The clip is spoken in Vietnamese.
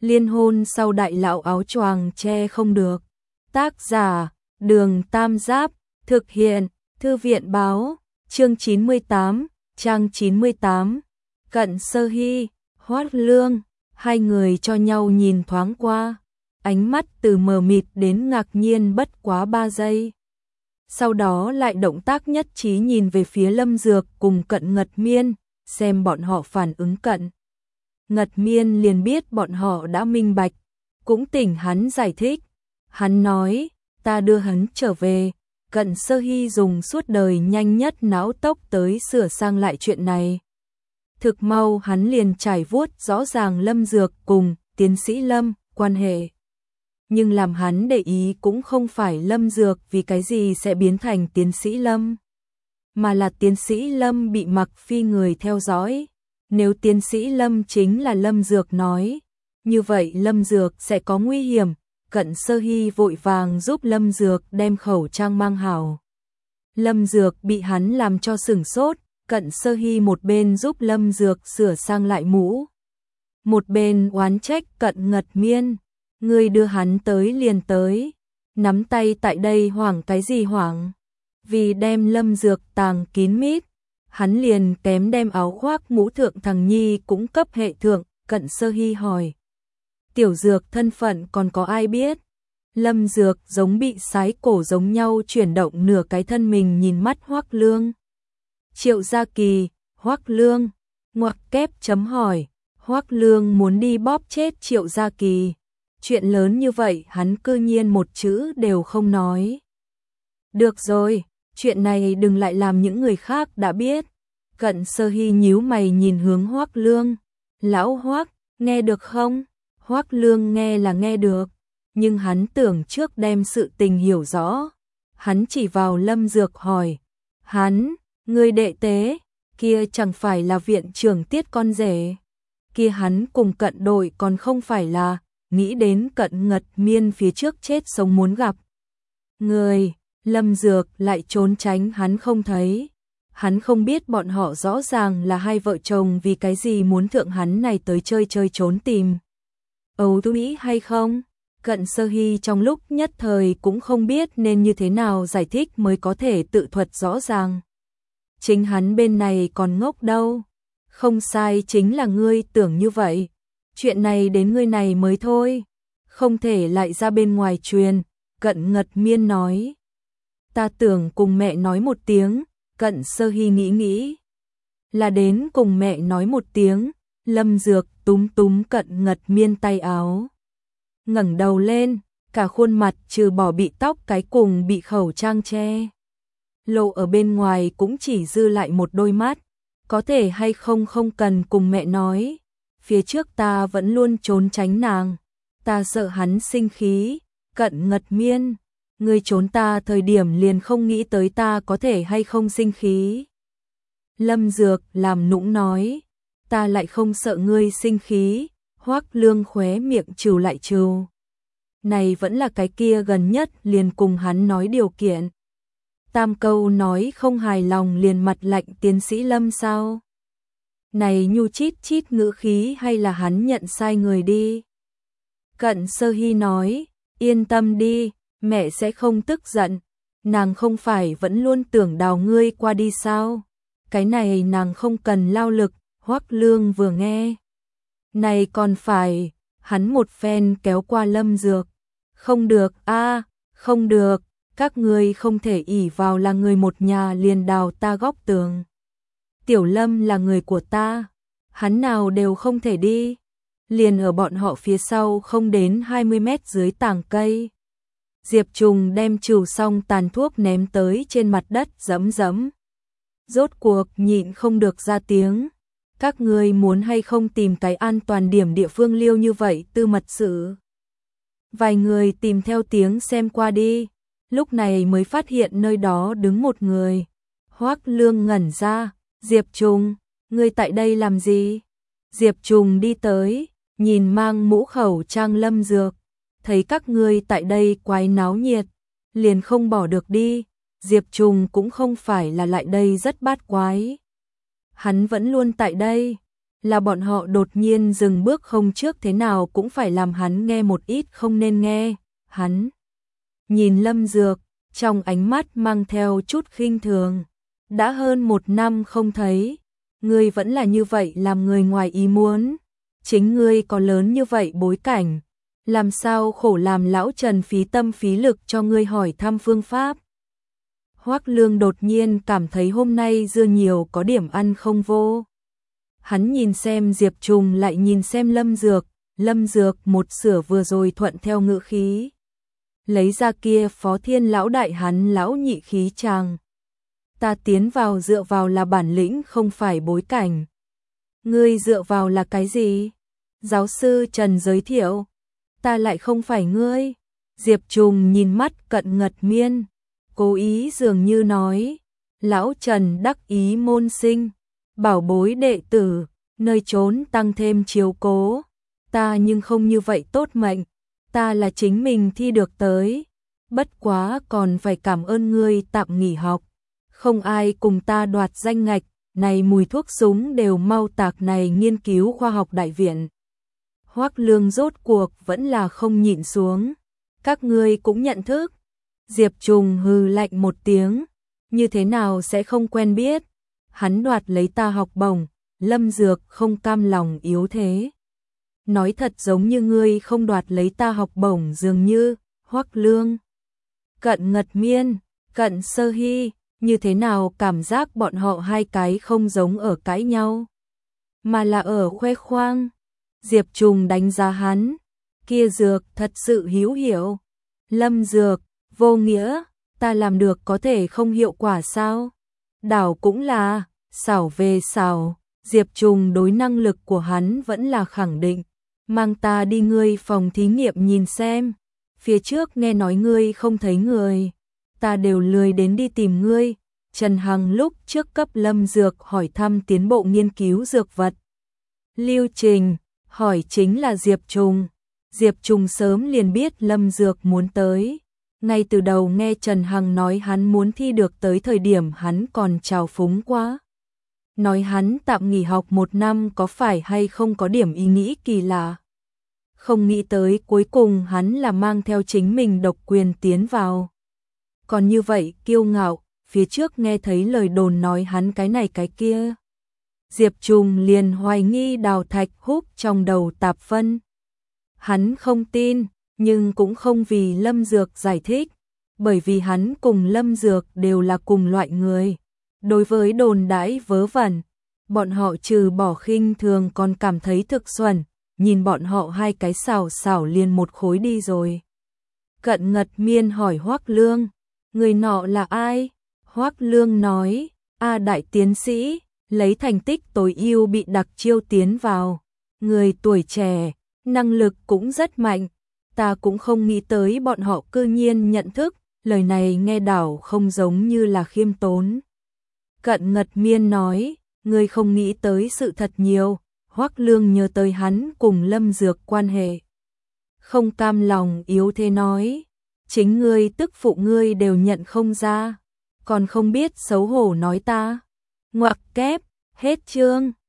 Liên hôn sau đại lão áo choàng che không được. Tác giả, Đường Tam Giáp, thực hiện, Thư viện báo, chương 98, trang 98. Cận Sơ Hy, Hoắc Lương, hai người cho nhau nhìn thoáng qua, ánh mắt từ mờ mịt đến ngạc nhiên bất quá 3 giây. Sau đó lại động tác nhất trí nhìn về phía Lâm Dược cùng Cận Ngật Miên, xem bọn họ phản ứng. Cận Ngật Miên liền biết bọn họ đã minh bạch, cũng tỉnh hắn giải thích. Hắn nói, ta đưa hắn trở về. Cận Sơ Hy dùng suốt đời nhanh nhất não tốc tới sửa sang lại chuyện này. Thực mau hắn liền trải vuốt rõ ràng Lâm Dược cùng tiến sĩ Lâm quan hệ. Nhưng làm hắn để ý cũng không phải Lâm Dược vì cái gì sẽ biến thành tiến sĩ Lâm, mà là tiến sĩ Lâm bị Mặc Phi người theo dõi. Nếu tiến sĩ Lâm chính là Lâm Dược nói, như vậy Lâm Dược sẽ có nguy hiểm. Cận Sơ Hy vội vàng giúp Lâm Dược đem khẩu trang mang hảo. Lâm Dược bị hắn làm cho sửng sốt, Cận Sơ Hy một bên giúp Lâm Dược sửa sang lại mũ, một bên oán trách Cận Ngật Miên, ngươi đưa hắn tới liền tới, nắm tay tại đây hoảng cái gì hoảng. Vì đem Lâm Dược tàng kín mít, hắn liền kém đem áo khoác mũ thượng thằng nhi cũng cấp hệ thượng. Cận Sơ Hy hỏi, Tiểu Dược thân phận còn có ai biết? Lâm Dược giống bị sái cổ giống nhau chuyển động nửa cái thân mình nhìn mắt Hoắc Lương. Triệu Gia Kỳ, Hoắc Lương, ngoặc kép chấm hỏi. Hoắc Lương muốn đi bóp chết Triệu Gia Kỳ. Chuyện lớn như vậy hắn cư nhiên một chữ đều không nói. Được rồi, chuyện này đừng lại làm những người khác đã biết. Cận Sơ Hy nhíu mày nhìn hướng Hoắc Lương. Lão Hoắc, nghe được không? Hoắc Lương nghe là nghe được, nhưng hắn tưởng trước đem sự tình hiểu rõ. Hắn chỉ vào Lâm Dược hỏi, hắn, người đệ tế, kia chẳng phải là viện trưởng Tiết con rể. Kia hắn cùng Cận đội còn không phải là, nghĩ đến Cận Ngật Miên phía trước chết sống muốn gặp người. Lâm Dược lại trốn tránh hắn không thấy. Hắn không biết bọn họ rõ ràng là hai vợ chồng vì cái gì muốn thượng hắn này tới chơi trốn tìm ấu thú hay không? Cận Sơ Hy trong lúc nhất thời cũng không biết nên như thế nào giải thích mới có thể tự thuật rõ ràng. Chính hắn bên này còn ngốc đâu. Không sai, chính là ngươi tưởng như vậy. Chuyện này đến ngươi này mới thôi, không thể lại ra bên ngoài truyền. Cận Ngật Miên nói, ta tưởng cùng mẹ nói một tiếng. Cận Sơ Hy nghĩ, là đến cùng mẹ nói một tiếng. Lâm Dược túm Cận Ngật Miên tay áo, ngẩng đầu lên, cả khuôn mặt trừ bỏ bị tóc cái cùng bị khẩu trang che lộ ở bên ngoài cũng chỉ dư lại một đôi mắt. Có thể hay không không cần cùng mẹ nói. Phía trước ta vẫn luôn trốn tránh nàng, ta sợ hắn sinh khí. Cận Ngật Miên, ngươi trốn ta thời điểm liền không nghĩ tới ta có thể hay không sinh khí. Lâm Dược làm nũng nói, ta lại không sợ ngươi sinh khí. Hoắc Lương khóe miệng trừ lại trừ. Này vẫn là cái kia gần nhất liền cùng hắn nói điều kiện. Tam câu nói không hài lòng liền mặt lạnh tiến sĩ Lâm sao? Này nhu chít ngữ khí hay là hắn nhận sai người đi? Cận Sơ Hy nói, yên tâm đi, mẹ sẽ không tức giận. Nàng không phải vẫn luôn tưởng đào ngươi qua đi sao? Cái này nàng không cần lao lực. Hoắc Lương vừa nghe, này còn phải, hắn một phen kéo qua Lâm Dược. Không được a, không được, các ngươi không thể ỷ vào là người một nhà liền đào ta góc tường. Tiểu Lâm là người của ta, hắn nào đều không thể đi. Liền ở bọn họ phía sau không đến 20 mét dưới tảng cây. Diệp Trùng đem trừ xong tàn thuốc ném tới trên mặt đất dẫm. Rốt cuộc nhịn không được ra tiếng. Các ngươi muốn hay không tìm cái an toàn điểm địa phương liêu như vậy tư mật sự? Vài người tìm theo tiếng xem qua đi, lúc này mới phát hiện nơi đó đứng một người. Hoắc Lương ngẩn ra, Diệp Trùng, ngươi tại đây làm gì? Diệp Trùng đi tới, nhìn mang mũ khẩu trang Lâm Dược, thấy các ngươi tại đây quái náo nhiệt, liền không bỏ được đi. Diệp Trùng cũng không phải là lại đây rất bát quái. Hắn vẫn luôn tại đây. là bọn họ đột nhiên dừng bước không trước thế nào cũng phải làm hắn nghe một ít không nên nghe. Hắn nhìn Lâm Dược, trong ánh mắt mang theo chút khinh thường. Đã hơn 1 năm không thấy, ngươi vẫn là như vậy làm người ngoài ý muốn. Chính ngươi có lớn như vậy bối cảnh, làm sao khổ làm lão Trần phí tâm phí lực cho ngươi hỏi thăm phương pháp. Hoắc Lương đột nhiên cảm thấy hôm nay dưa nhiều có điểm ăn không vô. Hắn nhìn xem Diệp Trùng lại nhìn xem Lâm Dược một sửa vừa rồi thuận theo ngữ khí. Lấy ra kia Phó Thiên lão đại hắn lão nhị khí chàng. Ta tiến vào dựa vào là bản lĩnh không phải bối cảnh. Ngươi dựa vào là cái gì? Giáo sư Trần giới thiệu. Ta lại không phải ngươi. Diệp Trùng nhìn mắt Cận Ngật Miên, cố ý dường như nói. Lão Trần đắc ý môn sinh, bảo bối đệ tử, nơi trốn tăng thêm chiếu cố. Ta nhưng không như vậy tốt mệnh. Ta là chính mình thi được tới. Bất quá còn phải cảm ơn ngươi tạm nghỉ học. Không ai cùng ta đoạt danh ngạch, này mùi thuốc súng đều mau tạc này nghiên cứu khoa học đại viện. Hoắc Lương rốt cuộc vẫn là không nhịn xuống. Các ngươi cũng nhận thức. Diệp Trùng hừ lạnh một tiếng. Như thế nào sẽ không quen biết. Hắn đoạt lấy ta học bổng, Lâm Dược không cam lòng yếu thế. Nói thật giống như ngươi không đoạt lấy ta học bổng dường như. Hoắc Lương, Cận Ngật Miên, Cận Sơ Hy, như thế nào cảm giác bọn họ hai cái không giống ở cãi nhau, mà là ở khoe khoang. Diệp Trùng đánh giá hắn, kia Dược thật sự hữu hiểu. Lâm Dược, vô nghĩa, ta làm được có thể không hiệu quả sao? Đảo cũng là, xảo về xảo. Diệp Trùng đối năng lực của hắn vẫn là khẳng định. Mang ta đi ngươi phòng thí nghiệm nhìn xem. Phía trước nghe nói ngươi không thấy người, ta đều lười đến đi tìm ngươi. Trần Hằng lúc trước cấp Lâm Dược hỏi thăm tiến bộ nghiên cứu dược vật. Lưu trình, hỏi chính là Diệp Trùng. Diệp Trùng sớm liền biết Lâm Dược muốn tới. Ngay từ đầu nghe Trần Hằng nói hắn muốn thi được tới thời điểm hắn còn trào phúng quá. Nói hắn tạm nghỉ học 1 năm có phải hay không có điểm ý nghĩ kỳ lạ. Không nghĩ tới cuối cùng hắn là mang theo chính mình độc quyền tiến vào. Còn như vậy kiêu ngạo, phía trước nghe thấy lời đồn nói hắn cái này cái kia. Diệp Trùng liền hoài nghi Đào Thạch húp trong đầu tạp phân. Hắn không tin, nhưng cũng không vì Lâm Dược giải thích, bởi vì hắn cùng Lâm Dược đều là cùng loại người. Đối với đồn đãi vớ vẩn, bọn họ trừ bỏ khinh thường còn cảm thấy thực xuẩn, nhìn bọn họ hai cái xảo xảo liền một khối đi rồi. Cận Ngật Miên hỏi Hoắc Lương, người nọ là ai? Hoắc Lương nói, A đại tiến sĩ, lấy thành tích tối ưu bị đặc chiêu tiến vào. Người tuổi trẻ, năng lực cũng rất mạnh. Ta cũng không nghĩ tới bọn họ cư nhiên nhận thức, lời này nghe đảo không giống như là khiêm tốn. Cận Ngật Miên nói, người không nghĩ tới sự thật nhiều. Hoắc Lương nhớ tới hắn cùng Lâm Dược quan hệ. Không cam lòng yếu thế nói, chính ngươi tức phụ ngươi đều nhận không ra, còn không biết xấu hổ nói ta. Ngoặc kép, hết chương.